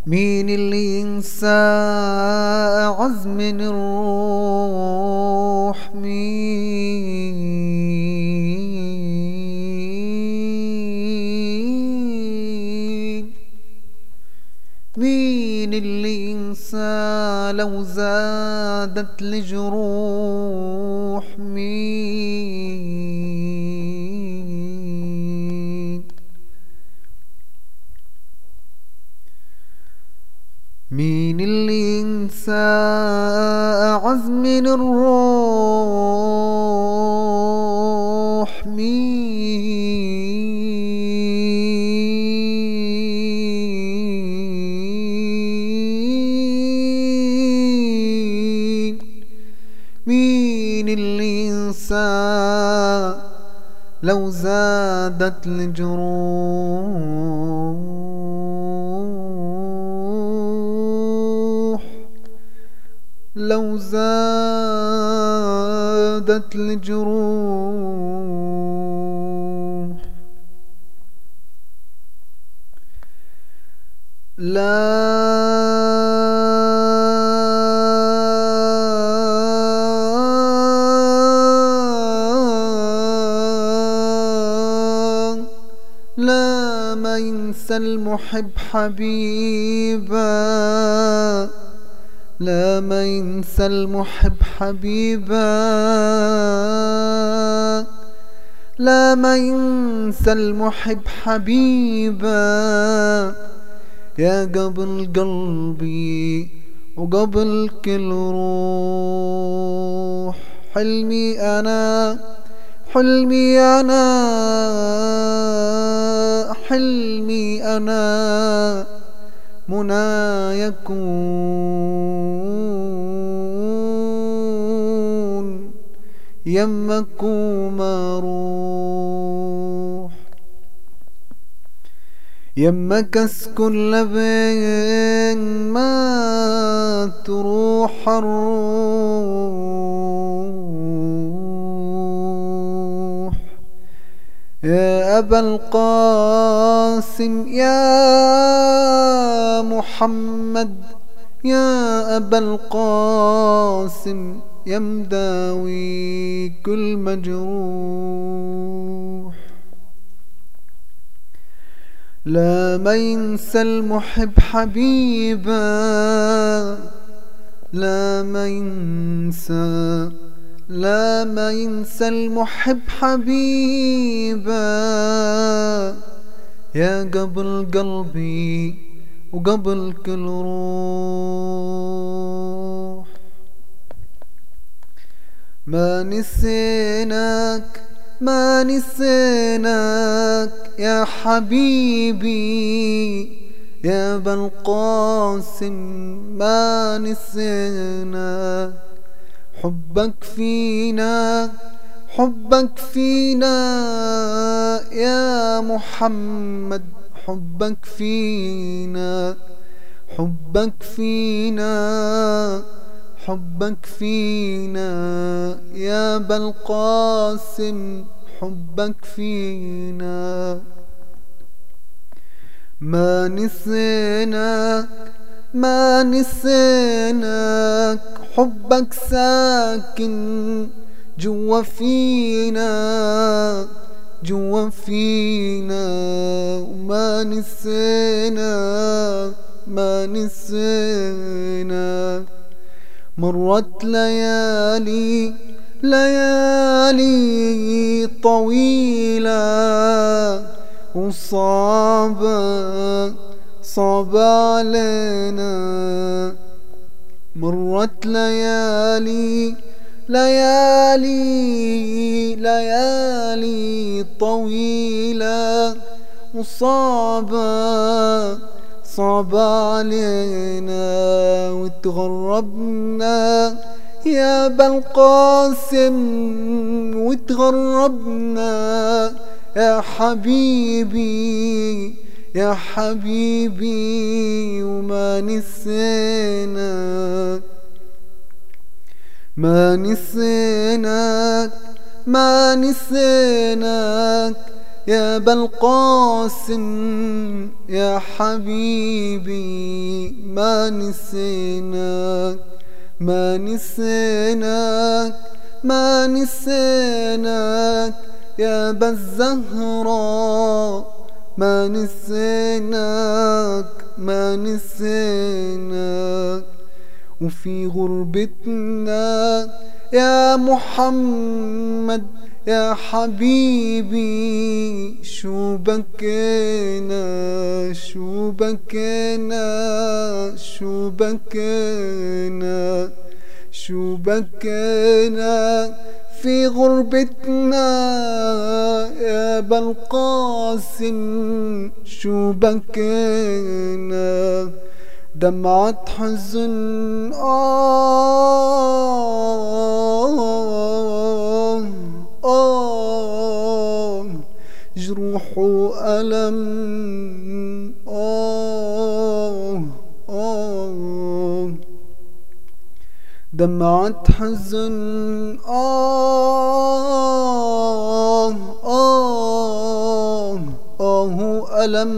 مين اللي ينسى أعز من الروح؟ مين اللي ينسى لو زادت الجروح؟ مين اللي ينسى أعز من الروح؟ مين اللي ينسى لو زادت الجروح؟ لو زادت الجروح لا ما ينسى المحب حبيبه، لا ما ينسى المحب حبيبه، لا ما ينسى المحب حبيبه. يا قبل قلبي وقبل كل روح، حلمي أنا حلمي أنا حلمي أنا منى يكون يمك وما روح، يمك اسكن لبين ما تروح الروح. يا أبا القاسم يا محمد، يا أبا القاسم يا مداوي كل مجروح. لا ما ينسى المحب حبيبه، لا ما ينسى، لا ما ينسى المحب حبيبه. يا قبل قلبي وقبل كل روح. ما نسيناك ما نسيناك يا حبيبي، يا أبا القاسم ما نسيناك. حبك فينا حبك فينا يا محمد، حبك فينا حبك فينا حبك فينا يا أبا القاسم، حبك فينا. ما نسيناك ما نسيناك، حبك ساكن جوا فينا جوا فينا. وما نسيناك ما نسيناك. مرت ليالي ليالي طويلة وصعبة صعب علينا. مرت ليالي ليالي ليالي طويلة وصعبة صعب علينا. وتغربنا يا أبا القاسم وتغربنا يا حبيبي يا حبيبي. وما نسيناك ما نسيناك ما نسيناك يا أبا القاسم يا حبيبي ما نسيناك ما نسيناك ما نسيناك يا أبا الزهراء ما نسيناك ما نسيناك. وفي غربتنا يا محمد يا حبيبي شو بكينا شو بكينا شو بكينا شو بكينا في غربتنا يا أبا القاسم شو بكينا. دمعة حزن جروح وألم دمعة حزن ألم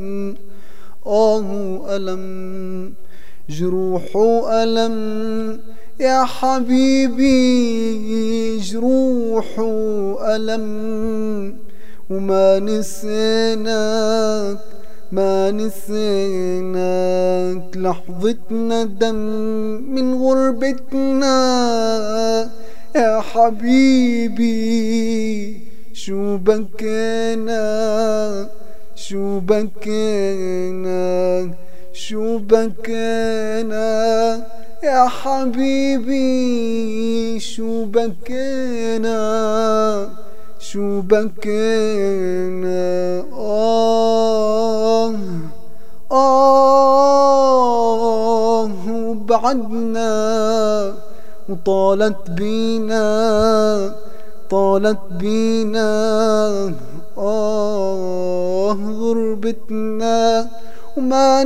ألم جروح وألم يا حبيبي جروح وألم. وما نسيناك ما نسيناك لحظة ندم من غربتنا يا حبيبي شو بكينا شو بكينا شو بكينا يا حبيبي شو بكينا شو بكينا. وبعدنا وطالت بينا طالت بينا غربتنا. وما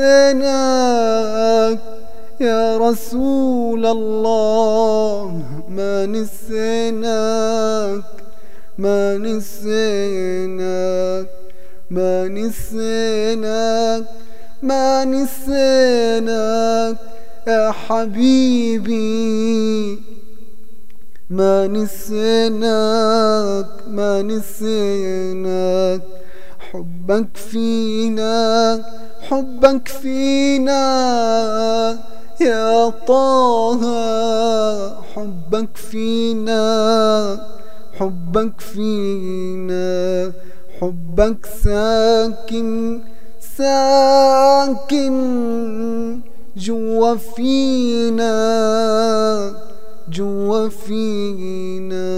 نسيناك يا رسول الله ما نسيناك ما نسيناك ما نسيناك ما نسيناك يا حبيبي ما نسيناك ما نسيناك. حبك فينا حبك فينا يا طه حبك فينا حبك فينا حبك ساكن ساكن جوا فينا جوا فينا